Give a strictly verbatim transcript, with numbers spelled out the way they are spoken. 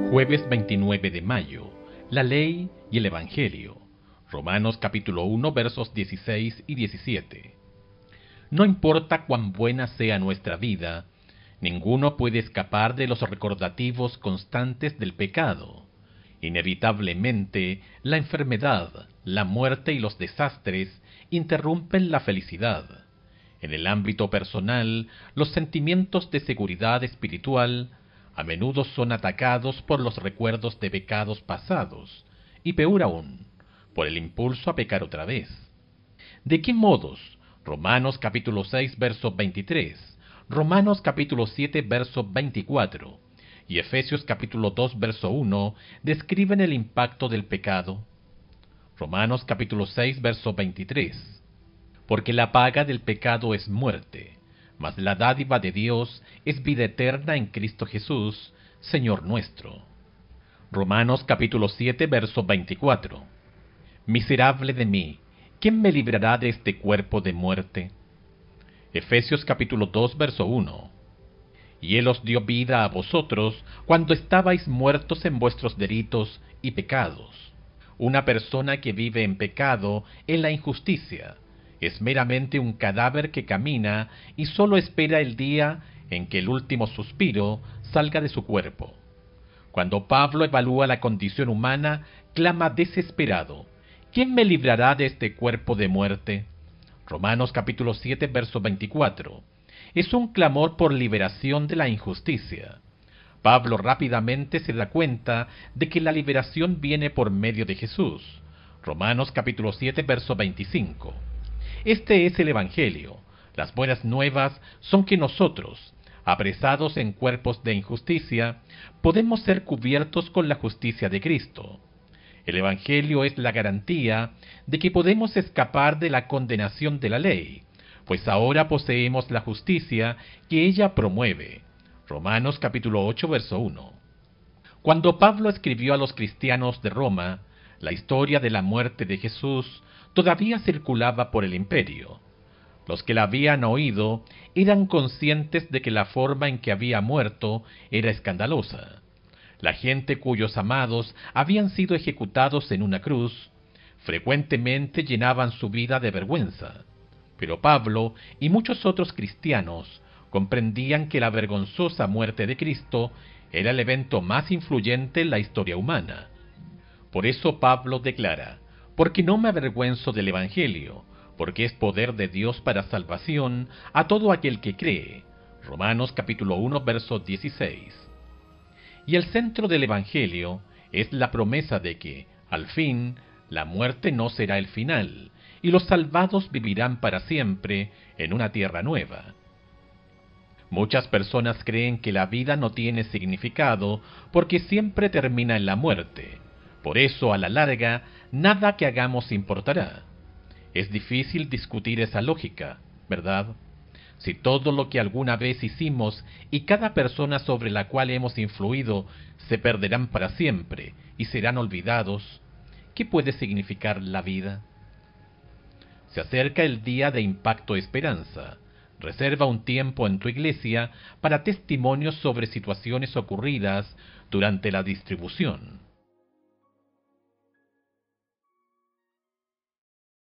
Jueves veintinueve de mayo. La ley y el Evangelio. Romanos capítulo uno versos dieciséis y diecisiete. No importa cuán buena sea nuestra vida, ninguno puede escapar de los recordativos constantes del pecado. Inevitablemente, la enfermedad, la muerte y los desastres interrumpen la felicidad. En el ámbito personal, los sentimientos de seguridad espiritual a menudo son atacados por los recuerdos de pecados pasados, y peor aún, por el impulso a pecar otra vez. ¿De qué modos? Romanos capítulo seis, verso veintitrés, Romanos capítulo siete, verso veinticuatro, y Efesios capítulo dos, verso uno, describen el impacto del pecado. Romanos capítulo seis, verso veintitrés. Porque la paga del pecado es muerte, mas la dádiva de Dios es vida eterna en Cristo Jesús, Señor nuestro. Romanos capítulo siete, verso veinticuatro. Miserable de mí, ¿quién me librará de este cuerpo de muerte? Efesios capítulo dos, verso uno. Y Él os dio vida a vosotros cuando estabais muertos en vuestros delitos y pecados. Una persona que vive en pecado, en la injusticia, es meramente un cadáver que camina y solo espera el día en que el último suspiro salga de su cuerpo. Cuando Pablo evalúa la condición humana, clama desesperado: ¿quién me librará de este cuerpo de muerte? Romanos capítulo siete, verso veinticuatro. Es un clamor por liberación de la injusticia. Pablo rápidamente se da cuenta de que la liberación viene por medio de Jesús. Romanos capítulo siete, verso veinticinco. Este es el Evangelio. Las buenas nuevas son que nosotros, apresados en cuerpos de injusticia, podemos ser cubiertos con la justicia de Cristo. El Evangelio es la garantía de que podemos escapar de la condenación de la ley, pues ahora poseemos la justicia que ella promueve. Romanos capítulo ocho, verso uno. Cuando Pablo escribió a los cristianos de Roma, la historia de la muerte de Jesús todavía circulaba por el imperio. Los que la habían oído eran conscientes de que la forma en que había muerto era escandalosa. La gente cuyos amados habían sido ejecutados en una cruz, frecuentemente llenaban su vida de vergüenza. Pero Pablo y muchos otros cristianos comprendían que la vergonzosa muerte de Cristo era el evento más influyente en la historia humana. Por eso Pablo declara: porque no me avergüenzo del Evangelio, porque es poder de Dios para salvación a todo aquel que cree. Romanos capítulo uno, verso dieciséis. Y el centro del Evangelio es la promesa de que, al fin, la muerte no será el final, y los salvados vivirán para siempre en una tierra nueva. Muchas personas creen que la vida no tiene significado porque siempre termina en la muerte. Por eso, a la larga, nada que hagamos importará. Es difícil discutir esa lógica, ¿verdad? Si todo lo que alguna vez hicimos y cada persona sobre la cual hemos influido se perderán para siempre y serán olvidados, ¿qué puede significar la vida? Se acerca el día de Impacto Esperanza. Reserva un tiempo en tu iglesia para testimonios sobre situaciones ocurridas durante la distribución.